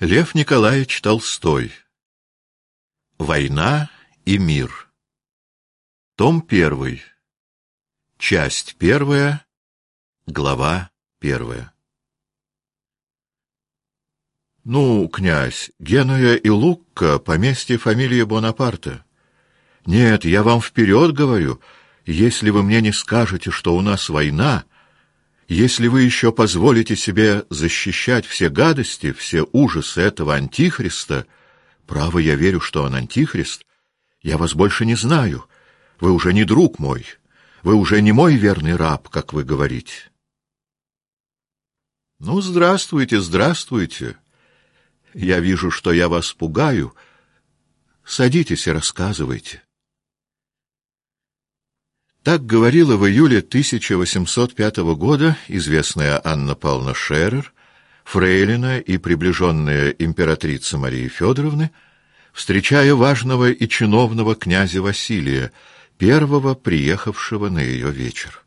Лев Николаевич Толстой. Война и мир. Том 1. Часть 1. Глава 1. Ну, князь, Генуя и Лукка — поместье фамилии Бонапарта. Нет, я вам вперед говорю, если вы мне не скажете, что у нас война, если вы еще позволите себе защищать все гадости, все ужасы этого антихриста, право, я верю, что он антихрист, я вас больше не знаю, вы уже не друг мой, вы уже не мой верный раб, как вы говорите. Ну, здравствуйте, здравствуйте. Я вижу, что я вас пугаю. Садитесь и рассказывайте. Так говорила в июле 1805 года известная Анна Павловна Шерер, фрейлина и приближенная императрицы Марии Федоровны, встречая важного и чиновного князя Василия, первого приехавшего на ее вечер.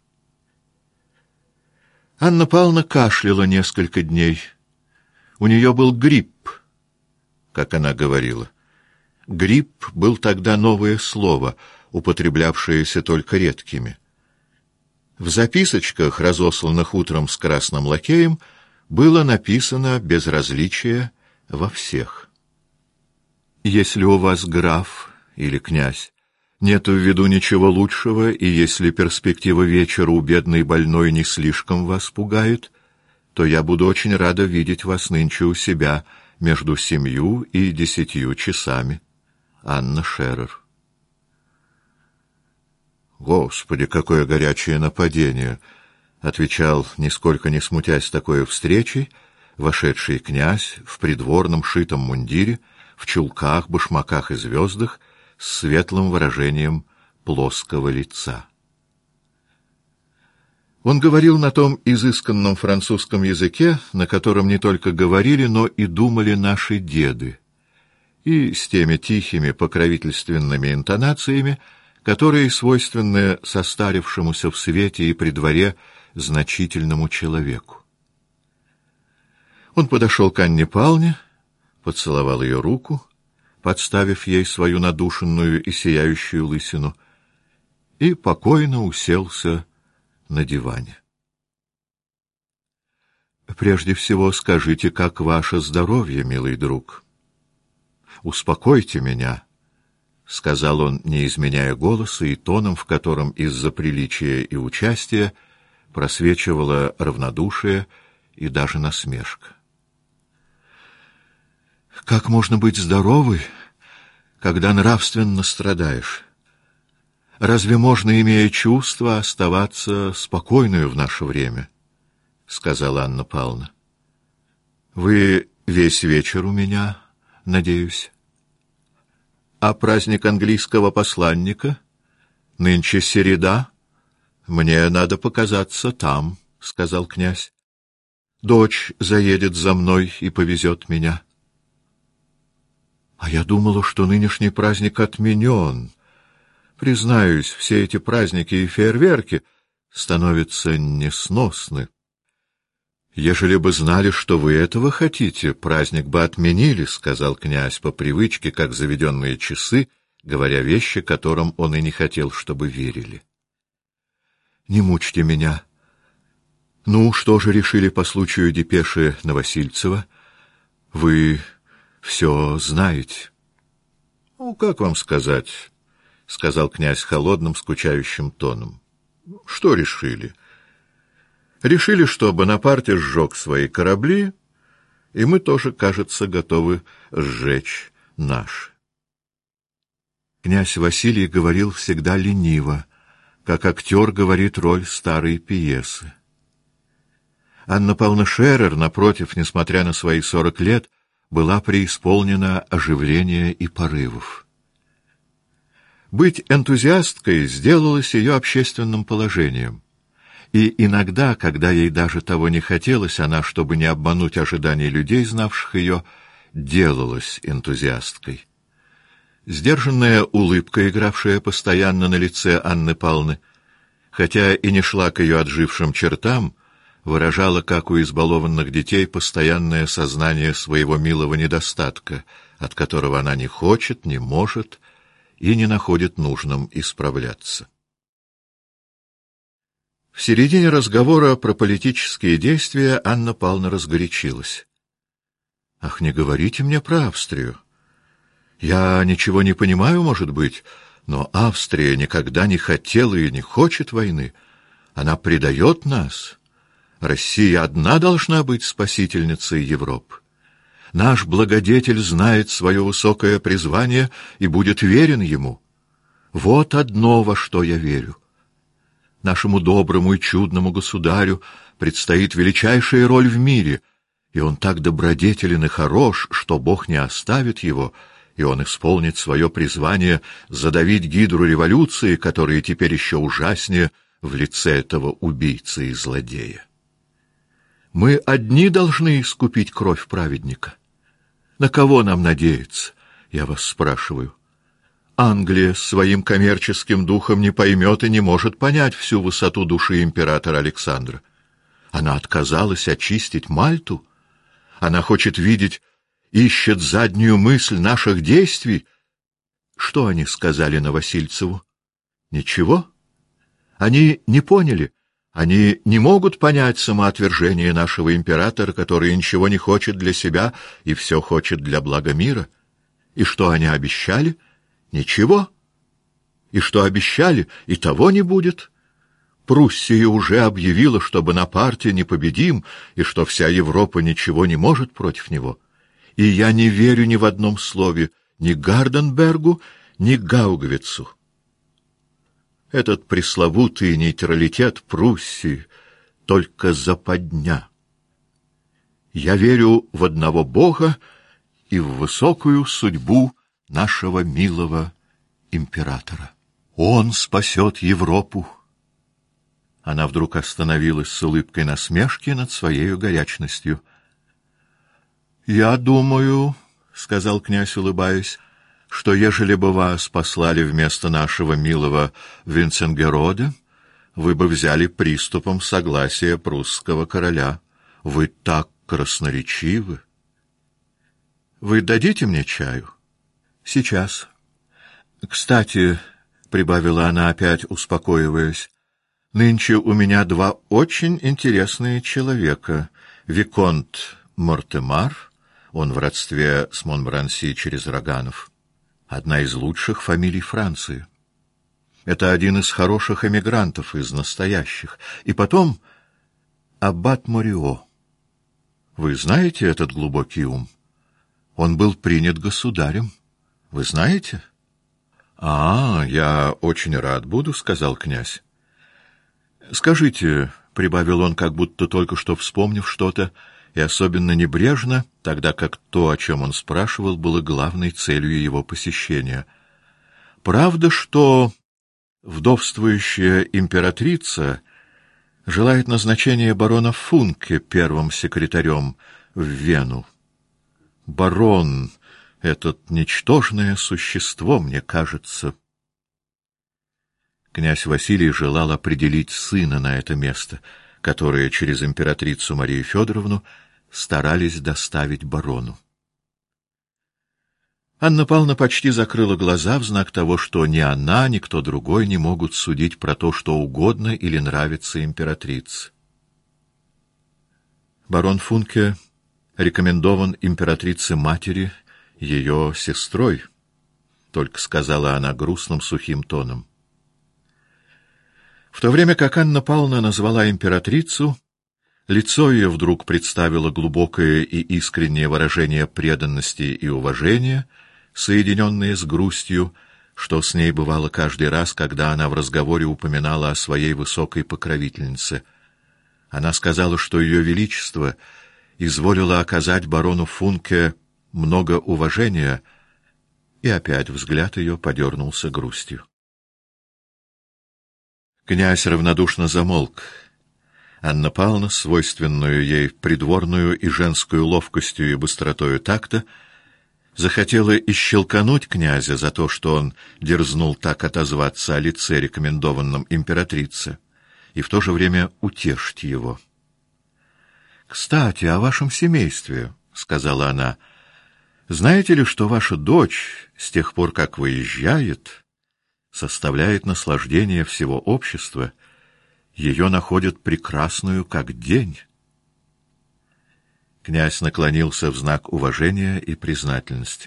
Анна Павловна кашляла несколько дней. У нее был грипп, как она говорила. Грипп был тогда новое слово, употреблявшееся только редкими. В записочках, разосланных утром с красным лакеем, было написано безразличие во всех. Если у вас, граф или князь, нету в виду ничего лучшего, и если перспектива вечера у бедной больной не слишком вас пугает, то я буду очень рада видеть вас нынче у себя между 7 и 10 часами. Анна Шерер. «Господи, какое горячее нападение!» — отвечал, нисколько не смутясь такой встречей, вошедший князь в придворном шитом мундире, в чулках, башмаках и звездах, с светлым выражением плоского лица. Он говорил на том изысканном французском языке, на котором не только говорили, но и думали наши деды, и с теми тихими покровительственными интонациями, которые свойственны состарившемуся в свете и при дворе значительному человеку. Он подошел к Анне Павловне, поцеловал ее руку, подставив ей свою надушенную и сияющую лысину, и покойно уселся на диване. «Прежде всего скажите, как ваше здоровье, милый друг? Успокойте меня», — сказал он, не изменяя голоса и тоном, в котором из-за приличия и участия просвечивало равнодушие и даже насмешка. «Как можно быть здоровой, когда нравственно страдаешь? Разве можно, имея чувства, оставаться спокойной в наше время?» — сказала Анна Павловна. «Вы весь вечер у меня, надеюсь. А праздник английского посланника? Нынче середа. Мне надо показаться там», — сказал князь. «Дочь заедет за мной и повезет меня». «А я думала, что нынешний праздник отменен. Признаюсь, все эти праздники и фейерверки становятся несносны. Ежели бы знали, что вы этого хотите, праздник бы отменили», — сказал князь по привычке, как заведенные часы, говоря вещи, которым он и не хотел, чтобы верили. «Не мучьте меня. Ну, что же решили по случаю депеши Новосильцева? Вы все знаете». «Ну, как вам сказать?» — сказал князь холодным, скучающим тоном. «Что решили? Решили, что Бонапарт сжег свои корабли, и мы тоже, кажется, готовы сжечь наши». Князь Василий говорил всегда лениво, как актер говорит роль старой пьесы. Анна Павловна Шерер, напротив, несмотря на свои 40 лет, была преисполнена оживления и порывов. Быть энтузиасткой сделалось ее общественным положением. И иногда, когда ей даже того не хотелось, она, чтобы не обмануть ожиданий людей, знавших ее, делалась энтузиасткой. Сдержанная улыбка, игравшая постоянно на лице Анны Павловны, хотя и не шла к ее отжившим чертам, выражала, как у избалованных детей, постоянное сознание своего милого недостатка, от которого она не хочет, не может и не находит нужным исправляться. В середине разговора про политические действия Анна Павловна разгорячилась. «Ах, не говорите мне про Австрию. Я ничего не понимаю, может быть, но Австрия никогда не хотела и не хочет войны. Она предает нас. Россия одна должна быть спасительницей Европы. Наш благодетель знает свое высокое призвание и будет верен ему. Вот одно, во что я верю. Нашему доброму и чудному государю предстоит величайшая роль в мире, и он так добродетелен и хорош, что Бог не оставит его, и он исполнит свое призвание задавить гидру революции, которая теперь еще ужаснее в лице этого убийцы и злодея. Мы одни должны искупить кровь праведника. На кого нам надеяться, я вас спрашиваю? Англия своим коммерческим духом не поймет и не может понять всю высоту души императора Александра. Она отказалась очистить Мальту. Она хочет видеть, ищет заднюю мысль наших действий. Что они сказали Новосильцеву? Ничего. Они не поняли. Они не могут понять самоотвержение нашего императора, который ничего не хочет для себя и все хочет для блага мира. И что они обещали? Ничего. И что обещали, и того не будет. Пруссия уже объявила, что Бонапарте непобедим, и что вся Европа ничего не может против него. И я не верю ни в одном слове ни Гарденбергу, ни Гаугвицу. Этот пресловутый нейтралитет Пруссии — только западня. Я верю в одного Бога и в высокую судьбу нашего милого императора. Он спасет Европу. Она вдруг остановилась с улыбкой насмешки над своею горячностью. — Я думаю, — сказал князь, улыбаясь, — что ежели бы вас послали вместо нашего милого Винценгерода, вы бы взяли приступом согласия прусского короля. Вы так красноречивы. Вы дадите мне чаю? Сейчас. Кстати, — прибавила она, опять успокоиваясь, — нынче у меня два очень интересные человека. Виконт Мортемар, он в родстве с Монбранси через Роганов, одна из лучших фамилий Франции. Это один из хороших эмигрантов, из настоящих. И потом аббат Морио. Вы знаете этот глубокий ум? Он был принят государем. Вы знаете? — я очень рад буду, — сказал князь. — Скажите, — прибавил он, как будто только что вспомнив что-то, и особенно небрежно, тогда как то, о чем он спрашивал, было главной целью его посещения. — Правда, что вдовствующая императрица желает назначения барона Функе первым секретарем в Вену? Барон, этот ничтожное существо, мне кажется. Князь Василий желал определить сына на это место, которое через императрицу Марию Федоровну старались доставить барону. Анна Павловна почти закрыла глаза в знак того, что ни она, ни кто другой не могут судить про то, что угодно или нравится императрице. Барон Функе рекомендован императрице-матери ее сестрой, — только сказала она грустным сухим тоном. В то время как Анна Павловна назвала императрицу, лицо ее вдруг представило глубокое и искреннее выражение преданности и уважения, соединенное с грустью, что с ней бывало каждый раз, когда она в разговоре упоминала о своей высокой покровительнице. Она сказала, что ее величество изволило оказать барону Функе много уважения, и опять взгляд ее подернулся грустью. Князь равнодушно замолк. Анна Павловна, свойственную ей придворную и женскую ловкостью и быстротою такта, захотела исщелкануть князя за то, что он дерзнул так отозваться о лице, рекомендованном императрице, и в то же время утешить его. — Кстати, о вашем семействе, — сказала она. — Знаете ли, что ваша дочь, с тех пор, как выезжает, составляет наслаждение всего общества? Ее находят прекрасную, как день. Князь наклонился в знак уважения и признательности.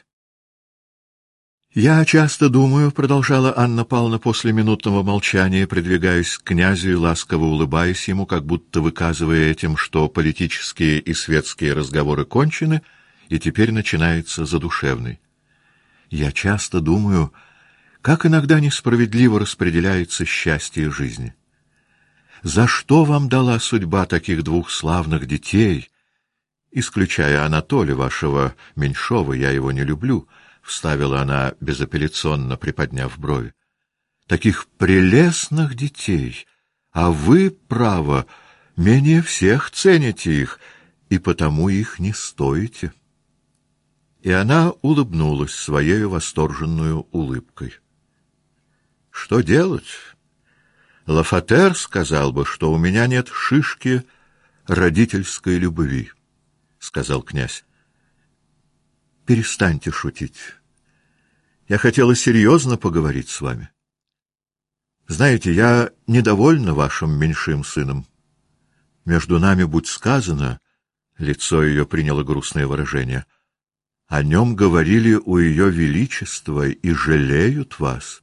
«Я часто думаю, — продолжала Анна Павловна после минутного молчания, придвигаясь к князю и ласково улыбаясь ему, как будто выказывая этим, что политические и светские разговоры кончены, и теперь начинается задушевный. Я часто думаю, как иногда несправедливо распределяется счастье жизни. За что вам дала судьба таких двух славных детей, исключая Анатолия, вашего меньшого, я его не люблю, — вставила она безапелляционно, приподняв брови. — Таких прелестных детей, а вы, право, менее всех цените их, и потому их не стоите. И она улыбнулась своей восторженную улыбкой. — Что делать? Лафатер сказал бы, что у меня нет шишки родительской любви, — сказал князь. — Перестаньте шутить. Я хотела серьезно поговорить с вами. Знаете, я недовольна вашим меньшим сыном. Между нами, будь сказано, лицо ее приняло грустное выражение, о нем говорили у ее величества и жалеют вас.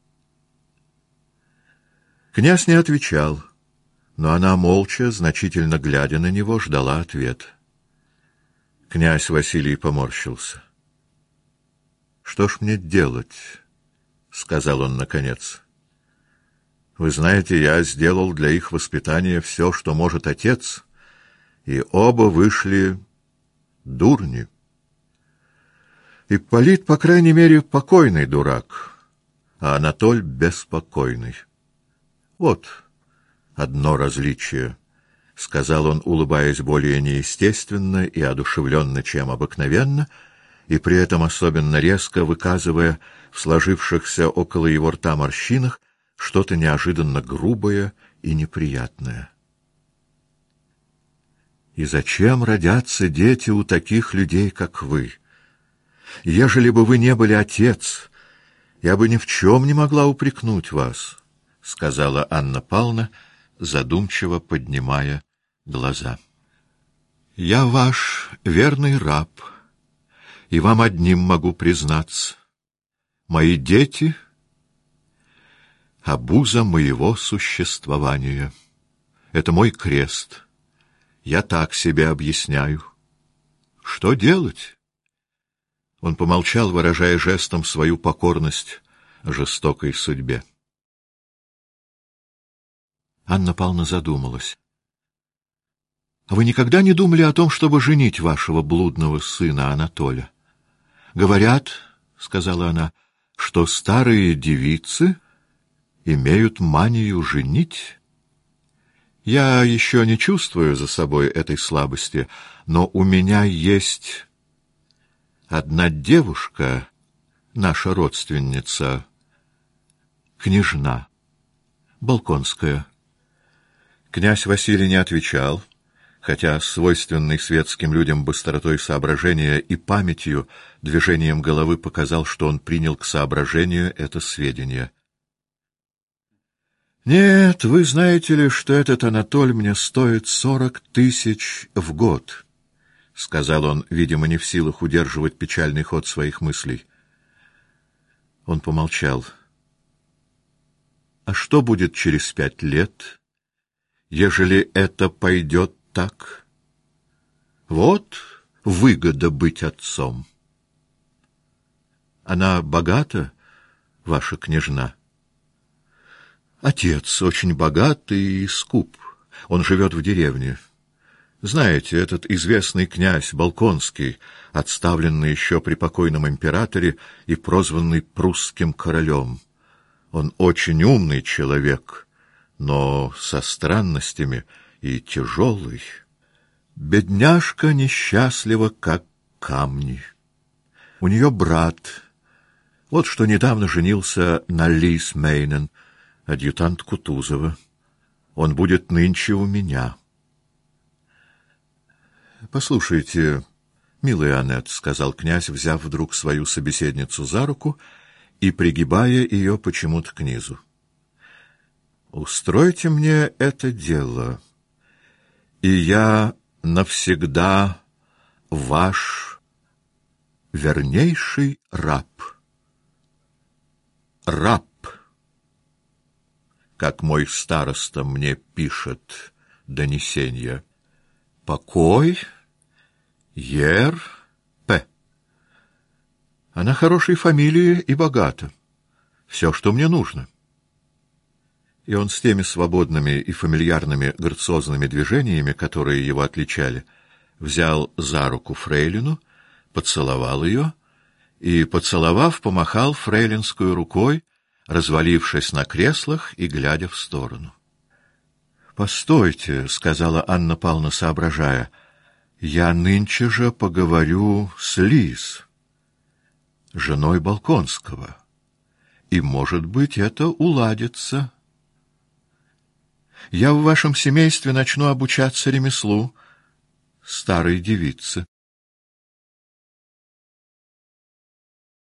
Князь не отвечал, но она молча, значительно глядя на него, ждала ответа. Князь Василий поморщился. — Что ж мне делать? — сказал он наконец. — Вы знаете, я сделал для их воспитания все, что может отец, и оба вышли дурни. Ипполит, по крайней мере, покойный дурак, а Анатоль беспокойный. Вот одно различие, — сказал он, улыбаясь более неестественно и одушевленно, чем обыкновенно, и при этом особенно резко выказывая в сложившихся около его рта морщинах что-то неожиданно грубое и неприятное. И зачем родятся дети у таких людей, как вы? Ежели бы вы не были отец, я бы ни в чем не могла упрекнуть вас, — сказала Анна Павловна, задумчиво поднимая глаза. — Я ваш верный раб, и вам одним могу признаться. Мои дети — обуза моего существования. Это мой крест. Я так себе объясняю. Что делать? Он помолчал, выражая жестом свою покорность жестокой судьбе. Анна Павловна задумалась. — А вы никогда не думали о том, чтобы женить вашего блудного сына Анатолия? — Говорят, — сказала она, — что старые девицы имеют манию женить. Я еще не чувствую за собой этой слабости, но у меня есть одна девушка, наша родственница, княжна, Болконская. Князь Василий не отвечал, хотя свойственный светским людям быстротой соображения и памятью движением головы показал, что он принял к соображению это сведение. — Нет, вы знаете ли, что этот Анатоль мне стоит 40 000 в год, — сказал он, видимо, не в силах удерживать печальный ход своих мыслей. Он помолчал. — А что будет через 5 лет, ежели это пойдет так? Вот выгода быть отцом. Она богата, ваша княжна? Отец очень богат и скуп. Он живет в деревне. Знаете, этот известный князь Болконский, отставленный еще при покойном императоре и прозванный прусским королем. Он очень умный человек, но со странностями и тяжелый. Бедняжка несчастлива, как камни. У нее брат, вот что недавно женился на Лис Мейнен, адъютант Кутузова. Он будет нынче у меня. — Послушайте, милая Аннет, — сказал князь, взяв вдруг свою собеседницу за руку и пригибая ее почему-то к низу. — Устройте мне это дело, и я навсегда ваш вернейший раб. Раб, как мой староста мне пишет донесение. Покой, Ер, П. Она хорошей фамилии и богата. Все, что мне нужно. И он с теми свободными и фамильярными грациозными движениями, которые его отличали, взял за руку фрейлину, поцеловал ее и, поцеловав, помахал фрейлинскую рукой, развалившись на креслах и глядя в сторону. — Постойте, — сказала Анна Павловна, соображая, — я нынче же поговорю с Лиз, женой Болконского, и, может быть, это уладится. Я в вашем семействе начну обучаться ремеслу старой девицы.